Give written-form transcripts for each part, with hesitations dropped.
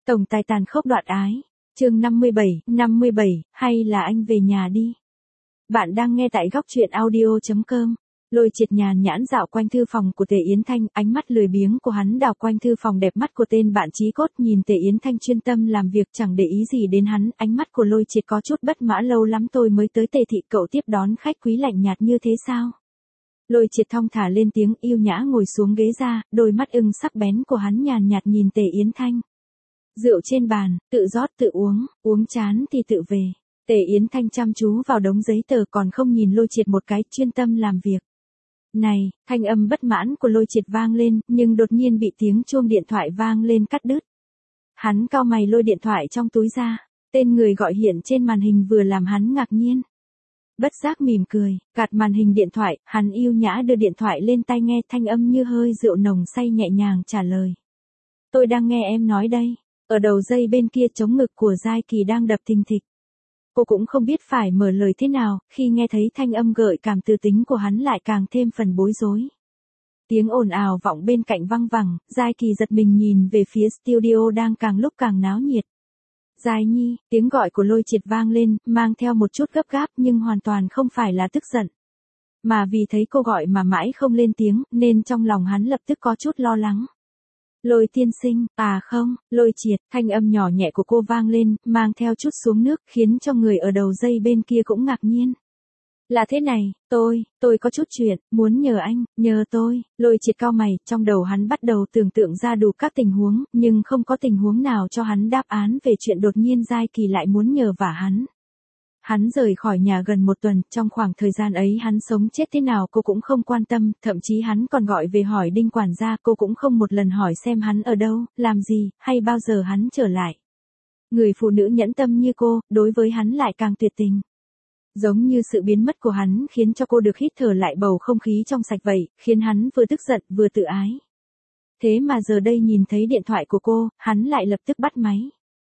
Tổng tài tàn khốc đoạn ái. Chương 57, hay là anh về nhà đi. Bạn đang nghe tại góc truyện audio.com. Lôi Triệt nhàn nhãn dạo quanh thư phòng của Tề Yến Thanh, ánh mắt lười biếng của hắn đảo quanh thư phòng đẹp mắt của tên bạn chí cốt, nhìn Tề Yến Thanh chuyên tâm làm việc chẳng để ý gì đến hắn, ánh mắt của Lôi Triệt có chút bất mãn, lâu lắm tôi mới tới Tề thị, cậu tiếp đón khách quý lạnh nhạt như thế sao? Lôi Triệt thong thả lên tiếng, yêu nhã ngồi xuống ghế ra, đôi mắt ưng sắc bén của hắn nhàn nhạt nhìn Tề Yến Thanh. Rượu trên bàn, tự rót tự uống, uống chán thì tự về. Tề Yến Thanh chăm chú vào đống giấy tờ còn không nhìn Lôi Triệt một cái, chuyên tâm làm việc. Này, thanh âm bất mãn của Lôi Triệt vang lên, nhưng đột nhiên bị tiếng chuông điện thoại vang lên cắt đứt. Hắn cau mày lôi điện thoại trong túi ra, tên người gọi hiện trên màn hình vừa làm hắn ngạc nhiên. Bất giác mỉm cười, gạt màn hình điện thoại, hắn yêu nhã đưa điện thoại lên tai nghe, thanh âm như hơi rượu nồng say nhẹ nhàng trả lời. Tôi đang nghe em nói đây. Ở đầu dây bên kia trống ngực của Giai Kỳ đang đập thình thịch. Cô cũng không biết phải mở lời thế nào, khi nghe thấy thanh âm gợi cảm từ tính của hắn lại càng thêm phần bối rối. Tiếng ồn ào vọng bên cạnh văng vẳng, Giai Kỳ giật mình nhìn về phía studio đang càng lúc càng náo nhiệt. Giai Nhi, tiếng gọi của Lôi Triệt vang lên, mang theo một chút gấp gáp nhưng hoàn toàn không phải là tức giận. Mà vì thấy cô gọi mà mãi không lên tiếng, nên trong lòng hắn lập tức có chút lo lắng. Lôi tiên sinh, à không, Lôi Triệt, thanh âm nhỏ nhẹ của cô vang lên, mang theo chút xuống nước, khiến cho người ở đầu dây bên kia cũng ngạc nhiên. Là thế này, tôi có chút chuyện, muốn nhờ anh, nhờ tôi. Lôi Triệt cau mày, trong đầu hắn bắt đầu tưởng tượng ra đủ các tình huống, nhưng không có tình huống nào cho hắn đáp án về chuyện đột nhiên Giai Kỳ lại muốn nhờ vả hắn. Hắn rời khỏi nhà gần một tuần, trong khoảng thời gian ấy hắn sống chết thế nào cô cũng không quan tâm, thậm chí hắn còn gọi về hỏi Đinh quản gia, cô cũng không một lần hỏi xem hắn ở đâu, làm gì, hay bao giờ hắn trở lại. Người phụ nữ nhẫn tâm như cô, đối với hắn lại càng tuyệt tình. Giống như sự biến mất của hắn khiến cho cô được hít thở lại bầu không khí trong sạch vậy, khiến hắn vừa tức giận vừa tự ái. Thế mà giờ đây nhìn thấy điện thoại của cô, hắn lại lập tức bắt máy.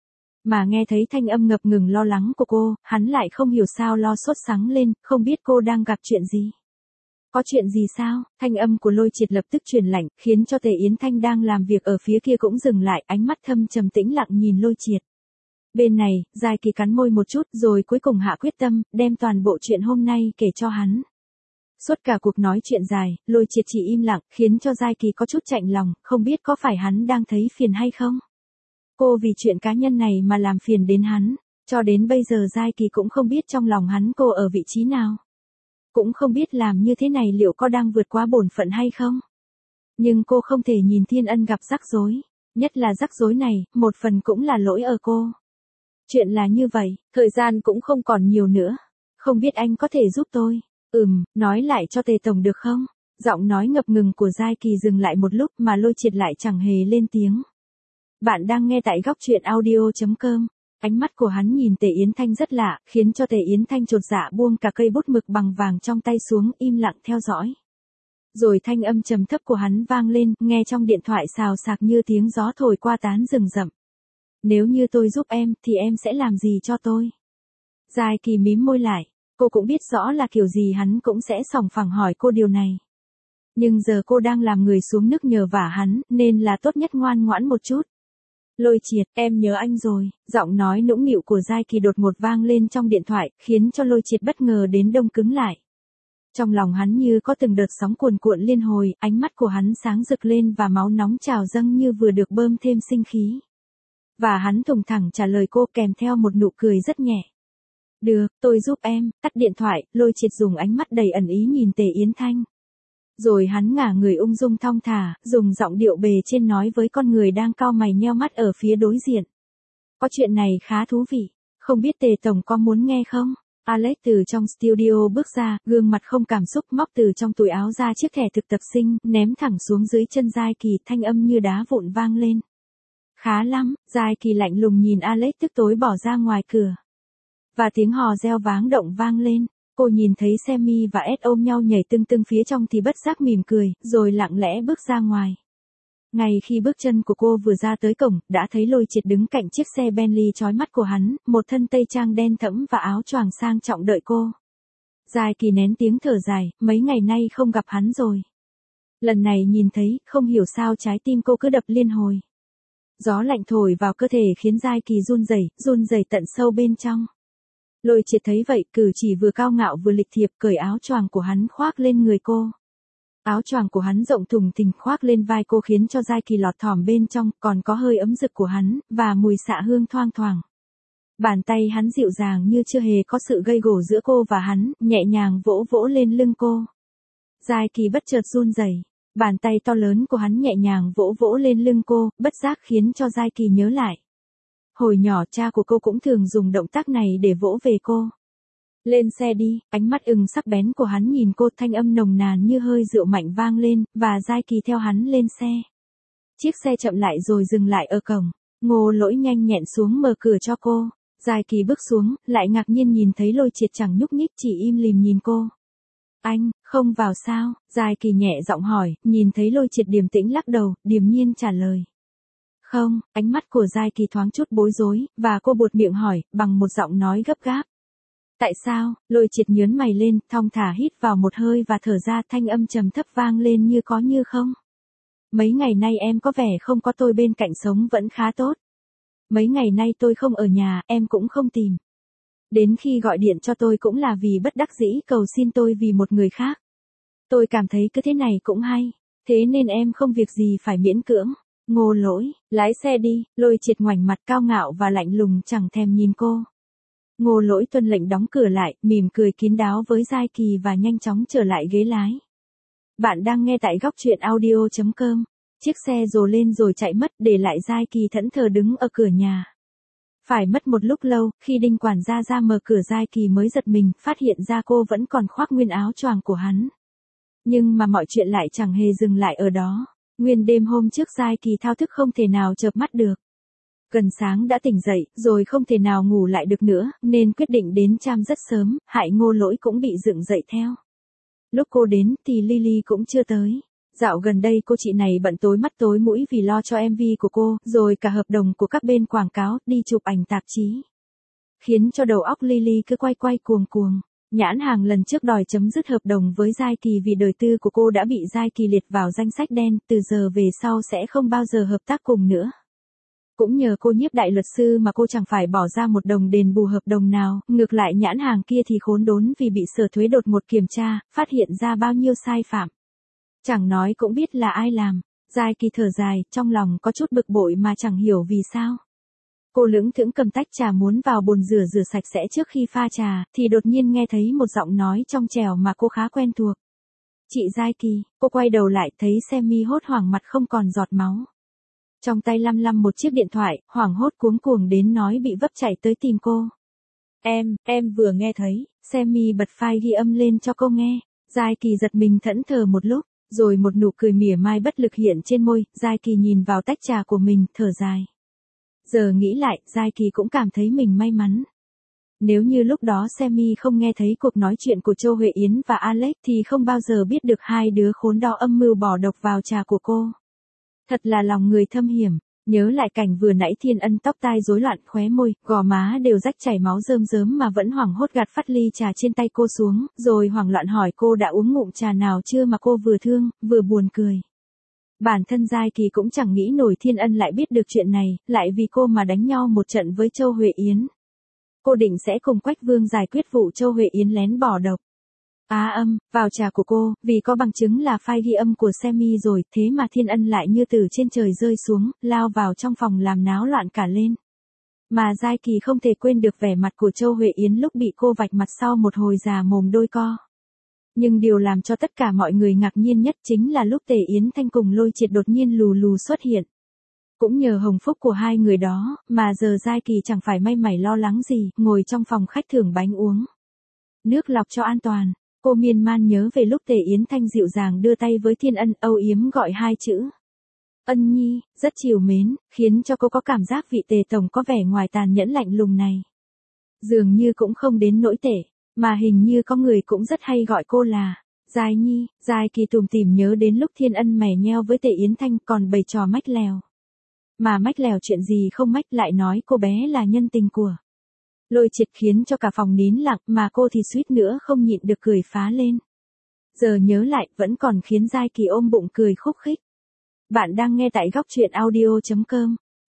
Mà nghe thấy thanh âm ngập ngừng lo lắng của cô, hắn lại không hiểu sao lo sốt sắng lên, không biết cô đang gặp chuyện gì. Có chuyện gì sao? Thanh âm của Lôi Triệt lập tức truyền lạnh, khiến cho Tề Yến Thanh đang làm việc ở phía kia cũng dừng lại, ánh mắt thâm trầm tĩnh lặng nhìn Lôi Triệt. Bên này, Giai Kỳ cắn môi một chút rồi cuối cùng hạ quyết tâm, đem toàn bộ chuyện hôm nay kể cho hắn. Suốt cả cuộc nói chuyện dài, Lôi Triệt chỉ im lặng, khiến cho Giai Kỳ có chút chạnh lòng, không biết có phải hắn đang thấy phiền hay không. Cô vì chuyện cá nhân này mà làm phiền đến hắn, cho đến bây giờ Giai Kỳ cũng không biết trong lòng hắn cô ở vị trí nào. Cũng không biết làm như thế này liệu có đang vượt quá bổn phận hay không. Nhưng cô không thể nhìn Thiên Ân gặp rắc rối, nhất là rắc rối này, một phần cũng là lỗi ở cô. Chuyện là như vậy, thời gian cũng không còn nhiều nữa, không biết anh có thể giúp tôi. Nói lại cho Tề Tổng được không? Giọng nói ngập ngừng của Giai Kỳ dừng lại một lúc mà Lôi Triệt lại chẳng hề lên tiếng. Bạn đang nghe tại góc truyện audio.com. Ánh mắt của hắn nhìn Tề Yến Thanh rất lạ, khiến cho Tề Yến Thanh chột dạ buông cả cây bút mực bằng vàng trong tay xuống, im lặng theo dõi. Rồi thanh âm trầm thấp của hắn vang lên, nghe trong điện thoại xào xạc như tiếng gió thổi qua tán rừng rậm. Nếu như tôi giúp em, thì em sẽ làm gì cho tôi? Giai Kỳ mím môi lại, cô cũng biết rõ là kiểu gì hắn cũng sẽ sòng phẳng hỏi cô điều này. Nhưng giờ cô đang làm người xuống nước nhờ vả hắn, nên là tốt nhất ngoan ngoãn một chút. Lôi Triệt, em nhớ anh rồi. Giọng nói nũng nịu của Giai Kỳ đột ngột vang lên trong điện thoại, khiến cho Lôi Triệt bất ngờ đến đông cứng lại. Trong lòng hắn như có từng đợt sóng cuồn cuộn liên hồi, ánh mắt của hắn sáng rực lên và máu nóng trào dâng như vừa được bơm thêm sinh khí. Và hắn thùng thẳng trả lời cô kèm theo một nụ cười rất nhẹ. Được, tôi giúp em. Tắt điện thoại, Lôi Triệt dùng ánh mắt đầy ẩn ý nhìn Tề Yến Thanh. Rồi hắn ngả người ung dung thong thả, dùng giọng điệu bề trên nói với con người đang cau mày nheo mắt ở phía đối diện. Có chuyện này khá thú vị, không biết Tề Tổng có muốn nghe không? Alex từ trong studio bước ra, gương mặt không cảm xúc, móc từ trong túi áo ra chiếc thẻ thực tập sinh, ném thẳng xuống dưới chân Giai Kỳ, thanh âm như đá vụn vang lên. Khá lắm, Giai Kỳ lạnh lùng nhìn Alex tức tối bỏ ra ngoài cửa. Và tiếng hò reo váng động vang lên. Cô nhìn thấy Sammy và Ed ôm nhau nhảy tưng tưng phía trong thì bất giác mỉm cười, rồi lặng lẽ bước ra ngoài. Ngay khi bước chân của cô vừa ra tới cổng, đã thấy Lôi Triệt đứng cạnh chiếc xe Bentley chói mắt của hắn, một thân tây trang đen thẫm và áo choàng sang trọng đợi cô. Giai Kỳ nén tiếng thở dài, mấy ngày nay không gặp hắn rồi. Lần này nhìn thấy, không hiểu sao trái tim cô cứ đập liên hồi. Gió lạnh thổi vào cơ thể khiến Giai Kỳ run rẩy tận sâu bên trong. Lôi Triệt thấy vậy, cử chỉ vừa cao ngạo vừa lịch thiệp, cởi áo choàng của hắn khoác lên người cô. Áo choàng của hắn rộng thùng thình khoác lên vai cô khiến cho Giai Kỳ lọt thỏm bên trong, còn có hơi ấm rực của hắn, và mùi xạ hương thoang thoảng. Bàn tay hắn dịu dàng như chưa hề có sự gây gổ giữa cô và hắn, nhẹ nhàng vỗ vỗ lên lưng cô. Giai Kỳ bất chợt run rẩy. Bàn tay to lớn của hắn nhẹ nhàng vỗ vỗ lên lưng cô, bất giác khiến cho Giai Kỳ nhớ lại. Hồi nhỏ cha của cô cũng thường dùng động tác này để vỗ về cô. Lên xe đi, ánh mắt ửng sắc bén của hắn nhìn cô, thanh âm nồng nàn như hơi rượu mạnh vang lên, và Giai Kỳ theo hắn lên xe. Chiếc xe chậm lại rồi dừng lại ở cổng. Ngô Lỗi nhanh nhẹn xuống mở cửa cho cô. Giai Kỳ bước xuống, lại ngạc nhiên nhìn thấy Lôi Triệt chẳng nhúc nhích, chỉ im lìm nhìn cô. Anh, không vào sao? Giai Kỳ nhẹ giọng hỏi, nhìn thấy Lôi Triệt điềm tĩnh lắc đầu, điềm nhiên trả lời. Không, ánh mắt của Giai Kỳ thoáng chút bối rối, và cô buột miệng hỏi, bằng một giọng nói gấp gáp. Tại sao? Lôi Triệt nhớn mày lên, thong thả hít vào một hơi và thở ra, thanh âm trầm thấp vang lên như có như không. Mấy ngày nay em có vẻ không có tôi bên cạnh sống vẫn khá tốt. Mấy ngày nay tôi không ở nhà, em cũng không tìm. Đến khi gọi điện cho tôi cũng là vì bất đắc dĩ cầu xin tôi vì một người khác. Tôi cảm thấy cứ thế này cũng hay, thế nên em không việc gì phải miễn cưỡng. Ngô Lỗi, lái xe đi. Lôi Triệt ngoảnh mặt cao ngạo và lạnh lùng chẳng thèm nhìn cô. Ngô Lỗi tuân lệnh đóng cửa lại, mỉm cười kín đáo với Giai Kỳ và nhanh chóng trở lại ghế lái. Bạn đang nghe tại góc truyện audio.com. Chiếc xe rồ lên rồi chạy mất, để lại Giai Kỳ thẫn thờ đứng ở cửa nhà. Phải mất một lúc lâu, khi Đinh quản gia ra mở cửa, Giai Kỳ mới giật mình, phát hiện ra cô vẫn còn khoác nguyên áo choàng của hắn. Nhưng mà mọi chuyện lại chẳng hề dừng lại ở đó. Nguyên đêm hôm trước Giai Kỳ thao thức không thể nào chợp mắt được. Gần sáng đã tỉnh dậy, rồi không thể nào ngủ lại được nữa, nên quyết định đến cham rất sớm, hại Ngô Lỗi cũng bị dựng dậy theo. Lúc cô đến thì Lily cũng chưa tới. Dạo gần đây cô chị này bận tối mắt tối mũi vì lo cho MV của cô, rồi cả hợp đồng của các bên quảng cáo, đi chụp ảnh tạp chí. Khiến cho đầu óc Lily cứ quay quay cuồng cuồng. Nhãn hàng lần trước đòi chấm dứt hợp đồng với Giai Kỳ vì đời tư của cô đã bị Giai Kỳ liệt vào danh sách đen, từ giờ về sau sẽ không bao giờ hợp tác cùng nữa. Cũng nhờ cô Nhiếp đại luật sư mà cô chẳng phải bỏ ra một đồng đền bù hợp đồng nào, ngược lại nhãn hàng kia thì khốn đốn vì bị Sở Thuế đột ngột kiểm tra, phát hiện ra bao nhiêu sai phạm. Chẳng nói cũng biết là ai làm. Giai Kỳ thở dài, trong lòng có chút bực bội mà chẳng hiểu vì sao. Cô lững thững cầm tách trà muốn vào bồn rửa sạch sẽ trước khi pha trà, thì đột nhiên nghe thấy một giọng nói trong trẻo mà cô khá quen thuộc. Chị Giai Kỳ. Cô quay đầu lại thấy Semi hốt hoảng, mặt không còn giọt máu. Trong tay lăm một chiếc điện thoại, hoảng hốt cuống cuồng đến nói bị vấp chạy tới tìm cô. Em vừa nghe thấy. Semi bật file ghi âm lên cho cô nghe. Giai Kỳ giật mình thẫn thờ một lúc, rồi một nụ cười mỉa mai bất lực hiện trên môi. Giai Kỳ nhìn vào tách trà của mình, thở dài. Giờ nghĩ lại, Giai Kỳ cũng cảm thấy mình may mắn. Nếu như lúc đó Semi không nghe thấy cuộc nói chuyện của Châu Huệ Yến và Alex thì không bao giờ biết được hai đứa khốn đó âm mưu bỏ độc vào trà của cô. Thật là lòng người thâm hiểm. Nhớ lại cảnh vừa nãy, Thiên Ân tóc tai rối loạn, khóe môi, gò má đều rách chảy máu rơm rớm mà vẫn hoảng hốt gạt phát ly trà trên tay cô xuống, rồi hoảng loạn hỏi cô đã uống ngụm trà nào chưa, mà cô vừa thương, vừa buồn cười. Bản thân Giai Kỳ cũng chẳng nghĩ nổi Thiên Ân lại biết được chuyện này, lại vì cô mà đánh nhau một trận với Châu Huệ Yến. Cô định sẽ cùng Quách Vương giải quyết vụ Châu Huệ Yến lén bỏ độc. Vào trà của cô, vì có bằng chứng là file ghi âm của Semi rồi, thế mà Thiên Ân lại như từ trên trời rơi xuống, lao vào trong phòng làm náo loạn cả lên. Mà Giai Kỳ không thể quên được vẻ mặt của Châu Huệ Yến lúc bị cô vạch mặt sau một hồi già mồm đôi co. Nhưng điều làm cho tất cả mọi người ngạc nhiên nhất chính là lúc Tề Yến Thanh cùng Lôi Triệt đột nhiên lù xuất hiện. Cũng nhờ hồng phúc của hai người đó, mà giờ Giai Kỳ chẳng phải may mảy lo lắng gì, ngồi trong phòng khách thưởng bánh uống nước lọc cho an toàn. Cô miên man nhớ về lúc Tề Yến Thanh dịu dàng đưa tay với Thiên Ân, âu yếm gọi hai chữ Ân Nhi, rất trìu mến, khiến cho cô có cảm giác vị Tề tổng có vẻ ngoài tàn nhẫn lạnh lùng này dường như cũng không đến nỗi tệ, mà hình như có người cũng rất hay gọi cô là Giai Nhi. Giai Kỳ tủm tỉm nhớ đến lúc Thiên Ân mè nheo với Tề Yến Thanh còn bày trò mách lèo. Mà mách lèo chuyện gì không mách, lại nói cô bé là nhân tình của Lôi Triệt, khiến cho cả phòng nín lặng, mà cô thì suýt nữa không nhịn được cười phá lên. Giờ nhớ lại, vẫn còn khiến Giai Kỳ ôm bụng cười khúc khích. Bạn đang nghe tại góc truyện audio.com.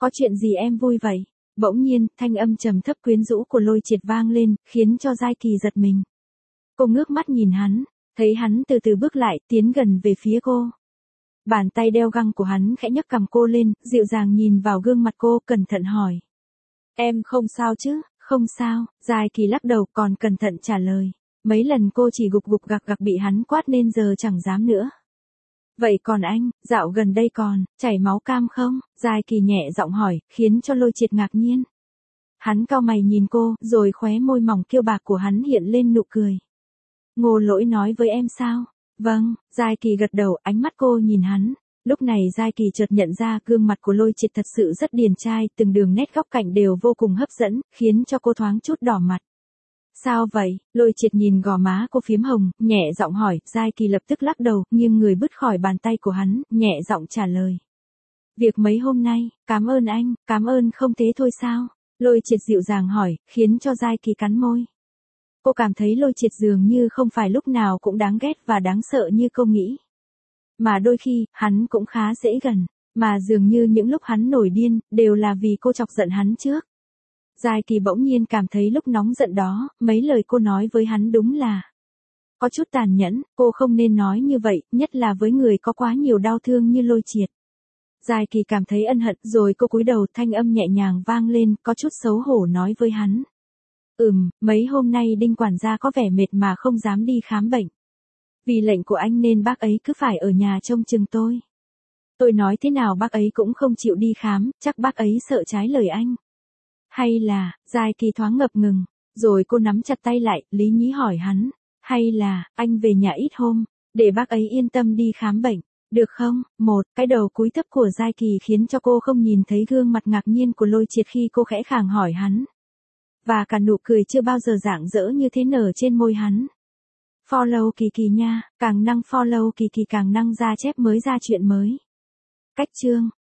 Có chuyện gì em vui vậy? Bỗng nhiên, thanh âm trầm thấp quyến rũ của Lôi Triệt vang lên, khiến cho Giai Kỳ giật mình. Cô ngước mắt nhìn hắn, thấy hắn từ từ bước lại, tiến gần về phía cô. Bàn tay đeo găng của hắn khẽ nhấc cằm cô lên, dịu dàng nhìn vào gương mặt cô, cẩn thận hỏi. Em không sao chứ? Không sao, Giai Kỳ lắc đầu, còn cẩn thận trả lời. Mấy lần cô chỉ gục gục gặc gặc bị hắn quát nên giờ chẳng dám nữa. Vậy còn anh, dạo gần đây còn, chảy máu cam không? Giai Kỳ nhẹ giọng hỏi, khiến cho Lôi Triệt ngạc nhiên. Hắn cau mày nhìn cô, rồi khóe môi mỏng kiêu bạc của hắn hiện lên nụ cười. Ngô Lỗi nói với em sao? Vâng, Giai Kỳ gật đầu, ánh mắt cô nhìn hắn. Lúc này Giai Kỳ chợt nhận ra gương mặt của Lôi Triệt thật sự rất điển trai, từng đường nét góc cạnh đều vô cùng hấp dẫn, khiến cho cô thoáng chút đỏ mặt. Sao vậy? Lôi Triệt nhìn gò má cô phiếm hồng, nhẹ giọng hỏi, Giai Kỳ lập tức lắc đầu, nghiêng người bứt khỏi bàn tay của hắn, nhẹ giọng trả lời. Việc mấy hôm nay, cảm ơn anh, cảm ơn không thế thôi sao? Lôi Triệt dịu dàng hỏi, khiến cho Giai Kỳ cắn môi. Cô cảm thấy Lôi Triệt dường như không phải lúc nào cũng đáng ghét và đáng sợ như cô nghĩ. Mà đôi khi, hắn cũng khá dễ gần, mà dường như những lúc hắn nổi điên, đều là vì cô chọc giận hắn trước. Giai Kỳ bỗng nhiên cảm thấy lúc nóng giận đó, mấy lời cô nói với hắn đúng là có chút tàn nhẫn, cô không nên nói như vậy, nhất là với người có quá nhiều đau thương như Lôi Triệt. Giai Kỳ cảm thấy ân hận, rồi cô cúi đầu, thanh âm nhẹ nhàng vang lên, có chút xấu hổ nói với hắn. Mấy hôm nay Đinh quản gia có vẻ mệt mà không dám đi khám bệnh. Vì lệnh của anh nên bác ấy cứ phải ở nhà trông chừng tôi. Tôi nói thế nào bác ấy cũng không chịu đi khám, chắc bác ấy sợ trái lời anh. Hay là, Giai Kỳ thoáng ngập ngừng, rồi cô nắm chặt tay lại, lý nhí hỏi hắn. Hay là, anh về nhà ít hôm, để bác ấy yên tâm đi khám bệnh, được không? Cái đầu cúi thấp của Giai Kỳ khiến cho cô không nhìn thấy gương mặt ngạc nhiên của Lôi Triệt khi cô khẽ khàng hỏi hắn. Và cả nụ cười chưa bao giờ rạng rỡ như thế nở trên môi hắn. Follow Kỳ Kỳ nha, càng năng follow Kỳ Kỳ càng năng ra chép mới ra chuyện mới. Cách chương